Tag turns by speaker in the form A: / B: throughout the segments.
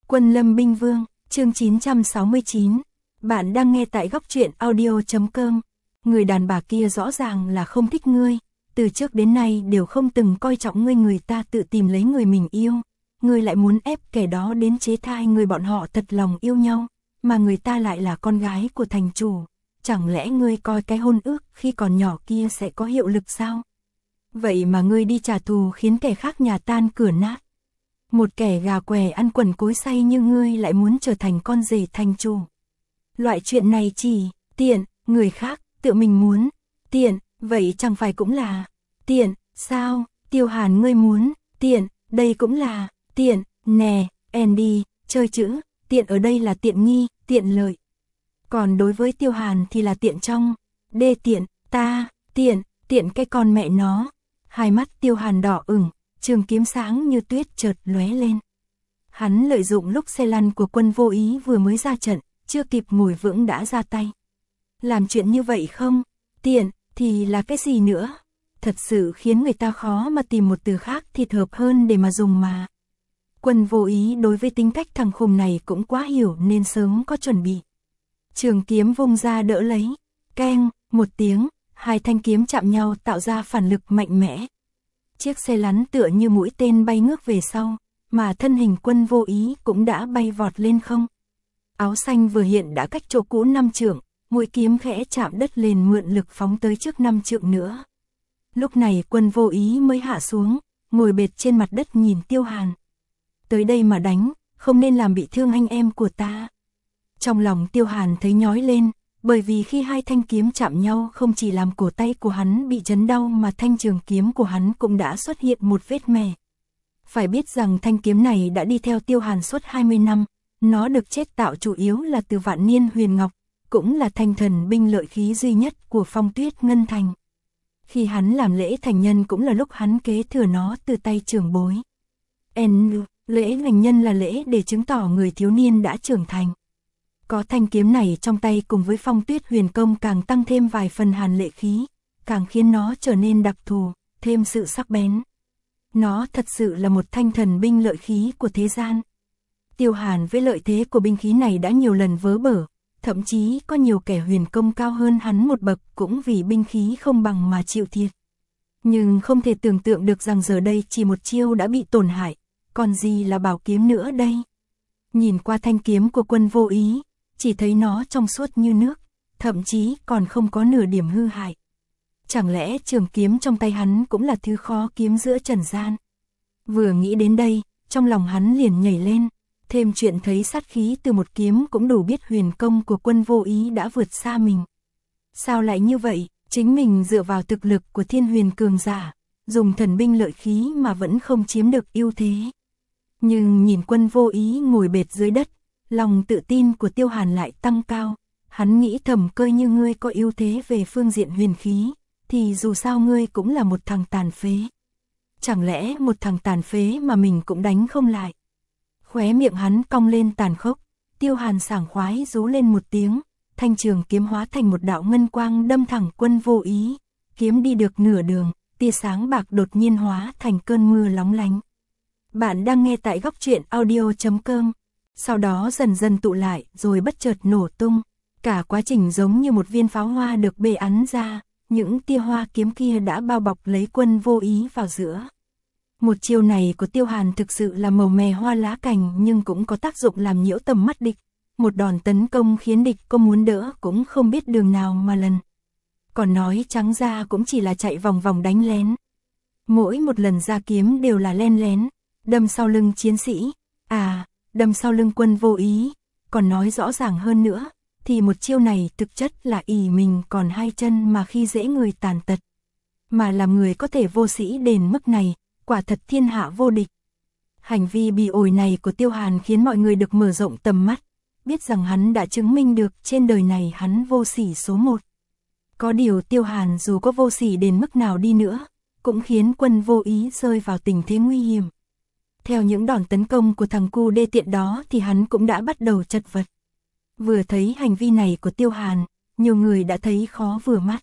A: Quân Lâm Binh Vương, chương 969. Bạn đang nghe tại góc truyện audio.com. Người đàn bà kia rõ ràng là không thích ngươi, từ trước đến nay đều không từng coi trọng ngươi, người ta tự tìm lấy người mình yêu. Ngươi lại muốn ép kẻ đó đến chế thai người, bọn họ thật lòng yêu nhau, mà người ta lại là con gái của thành chủ. Chẳng lẽ ngươi coi cái hôn ước khi còn nhỏ kia sẽ có hiệu lực sao? Vậy mà ngươi đi trả thù khiến kẻ khác nhà tan cửa nát. Một kẻ gà què ăn quần cối xay như ngươi lại muốn trở thành con rể thành chủ. Loại chuyện này chỉ tiện, người khác tự mình muốn tiện, vậy chẳng phải cũng là tiện, sao? Tiêu Hàn, ngươi muốn tiện, đây cũng là tiện, nè, Andy, chơi chữ, tiện ở đây là tiện nghi, tiện lợi. Còn đối với Tiêu Hàn thì là tiện trong, đê tiện, ta, tiện cái con mẹ nó. Hai mắt Tiêu Hàn đỏ ửng, trường kiếm sáng như tuyết chợt lóe lên. Hắn lợi dụng lúc xe lăn của Quân Vô Ý vừa mới ra trận, chưa kịp ngồi vững đã ra tay. Làm chuyện như vậy không? Tiện, thì là cái gì nữa? Thật sự khiến người ta khó mà tìm một từ khác thích hợp hơn để mà dùng mà. Quân Vô Ý đối với tính cách thằng khùng này cũng quá hiểu nên sớm có chuẩn bị. Trường kiếm vung ra đỡ lấy, keng, một tiếng, hai thanh kiếm chạm nhau tạo ra phản lực mạnh mẽ. Chiếc xe lăn tựa như mũi tên bay ngược về sau, mà thân hình Quân Vô Ý cũng đã bay vọt lên không. Áo xanh vừa hiện đã cách chỗ cũ 5 trượng, mũi kiếm khẽ chạm đất lên mượn lực phóng tới trước 5 trượng nữa. Lúc này Quân Vô Ý mới hạ xuống, ngồi bệt trên mặt đất nhìn Tiêu Hàn. Tới đây mà đánh, không nên làm bị thương anh em của ta. Trong lòng Tiêu Hàn thấy nhói lên, bởi vì khi hai thanh kiếm chạm nhau không chỉ làm cổ tay của hắn bị chấn đau mà thanh trường kiếm của hắn cũng đã xuất hiện một vết mẻ. Phải biết rằng thanh kiếm này đã đi theo Tiêu Hàn suốt 20 năm, nó được chế tạo chủ yếu là từ vạn niên huyền ngọc, cũng là thanh thần binh lợi khí duy nhất của Phong Tuyết Ngân Thành. Khi hắn làm lễ thành nhân cũng là lúc hắn kế thừa nó từ tay trưởng bối. Lễ thành nhân là lễ để chứng tỏ người thiếu niên đã trưởng thành. Có thanh kiếm này trong tay cùng với Phong Tuyết huyền công càng tăng thêm vài phần hàn lệ khí, càng khiến nó trở nên đặc thù, thêm sự sắc bén. Nó thật sự là một thanh thần binh lợi khí của thế gian. Tiêu Hàn với lợi thế của binh khí này đã nhiều lần vớ bở, thậm chí có nhiều kẻ huyền công cao hơn hắn một bậc cũng vì binh khí không bằng mà chịu thiệt. Nhưng không thể tưởng tượng được rằng giờ đây chỉ một chiêu đã bị tổn hại, còn gì là bảo kiếm nữa đây. Nhìn qua thanh kiếm của Quân Vô Ý, chỉ thấy nó trong suốt như nước, thậm chí còn không có nửa điểm hư hại. Chẳng lẽ trường kiếm trong tay hắn cũng là thứ khó kiếm giữa trần gian? Vừa nghĩ đến đây, trong lòng hắn liền nhảy lên, thêm chuyện thấy sát khí từ một kiếm cũng đủ biết huyền công của Quân Vô Ý đã vượt xa mình. Sao lại như vậy, chính mình dựa vào thực lực của thiên huyền cường giả, dùng thần binh lợi khí mà vẫn không chiếm được ưu thế. Nhưng nhìn Quân Vô Ý ngồi bệt dưới đất, lòng tự tin của Tiêu Hàn lại tăng cao. Hắn nghĩ thầm, coi như ngươi có ưu thế về phương diện huyền khí, thì dù sao ngươi cũng là một thằng tàn phế. Chẳng lẽ một thằng tàn phế mà mình cũng đánh không lại? Khóe miệng hắn cong lên tàn khốc, Tiêu Hàn sảng khoái rú lên một tiếng, thanh trường kiếm hóa thành một đạo ngân quang đâm thẳng Quân Vô Ý. Kiếm đi được nửa đường, tia sáng bạc đột nhiên hóa thành cơn mưa lóng lánh. Bạn đang nghe tại góc truyện audio.com. Sau đó dần dần tụ lại rồi bất chợt nổ tung. Cả quá trình giống như một viên pháo hoa được bê ắn ra, những tia hoa kiếm kia đã bao bọc lấy Quân Vô Ý vào giữa. Một chiêu này của Tiêu Hàn thực sự là màu mè hoa lá cành, nhưng cũng có tác dụng làm nhiễu tầm mắt địch. Một đòn tấn công khiến địch có muốn đỡ cũng không biết đường nào mà lần. Còn nói trắng ra cũng chỉ là chạy vòng vòng đánh lén. Mỗi một lần ra kiếm đều là len lén, đâm sau lưng chiến sĩ, đâm sau lưng Quân Vô Ý. Còn nói rõ ràng hơn nữa, thì một chiêu này thực chất là ỷ mình còn hai chân mà khi dễ người tàn tật. Mà làm người có thể vô sĩ đến mức này, quả thật thiên hạ vô địch. Hành vi bị ổi này của Tiêu Hàn khiến mọi người được mở rộng tầm mắt, biết rằng hắn đã chứng minh được trên đời này hắn vô sỉ số 1. Có điều Tiêu Hàn dù có vô sỉ đến mức nào đi nữa, cũng khiến Quân Vô Ý rơi vào tình thế nguy hiểm. Theo những đòn tấn công của thằng cu đê tiện đó thì hắn cũng đã bắt đầu chật vật. Vừa thấy hành vi này của Tiêu Hàn, nhiều người đã thấy khó vừa mắt.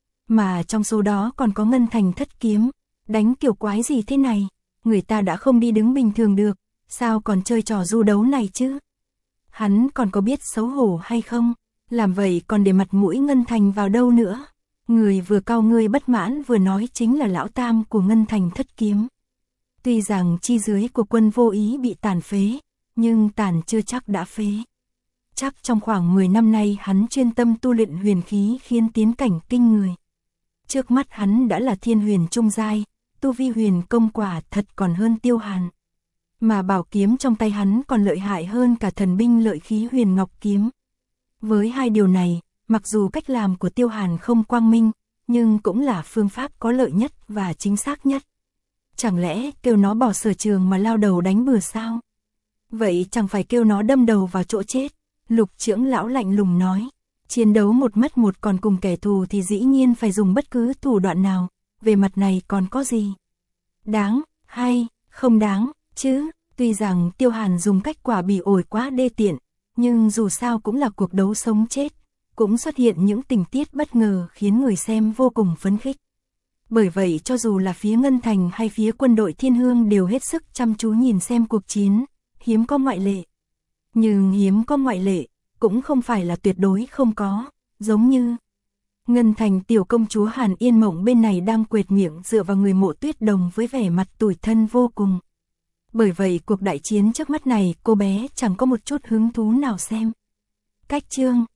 A: Mà trong số đó còn có Ngân Thành Thất Kiếm, đánh kiểu quái gì thế này, người ta đã không đi đứng bình thường được, sao còn chơi trò du đấu này chứ? Hắn còn có biết xấu hổ hay không? Làm vậy còn để mặt mũi Ngân Thành vào đâu nữa? Người vừa cau ngươi bất mãn vừa nói chính là lão tam của Ngân Thành Thất Kiếm. Tuy rằng chi dưới của quân vô ý bị tàn phế, nhưng tàn chưa chắc đã phế. Chắc trong khoảng 10 năm nay hắn chuyên tâm tu luyện huyền khí khiến tiến cảnh kinh người. Trước mắt hắn đã là thiên huyền trung giai, tu vi huyền công quả thật còn hơn Tiêu Hàn. Mà bảo kiếm trong tay hắn còn lợi hại hơn cả thần binh lợi khí huyền ngọc kiếm. Với hai điều này, mặc dù cách làm của Tiêu Hàn không quang minh, nhưng cũng là phương pháp có lợi nhất và chính xác nhất. Chẳng lẽ kêu nó bỏ sở trường mà lao đầu đánh bừa sao? Vậy chẳng phải kêu nó đâm đầu vào chỗ chết. Lục trưởng lão lạnh lùng nói, chiến đấu một mất một còn cùng kẻ thù thì dĩ nhiên phải dùng bất cứ thủ đoạn nào, về mặt này còn có gì? Đáng, hay, không đáng, chứ, tuy rằng Tiêu Hàn dùng cách quả bỉ ổi quá đê tiện, nhưng dù sao cũng là cuộc đấu sống chết, cũng xuất hiện những tình tiết bất ngờ khiến người xem vô cùng phấn khích. Bởi vậy cho dù là phía Ngân Thành hay phía quân đội Thiên Hương đều hết sức chăm chú nhìn xem cuộc chiến, hiếm có ngoại lệ. Nhưng hiếm có ngoại lệ, cũng không phải là tuyệt đối không có, giống như Ngân Thành tiểu công chúa Hàn Yên Mộng bên này đang quệt miệng dựa vào người Mộ Tuyết Đồng với vẻ mặt tủi thân vô cùng. Bởi vậy cuộc đại chiến trước mắt này cô bé chẳng có một chút hứng thú nào xem. Cách chương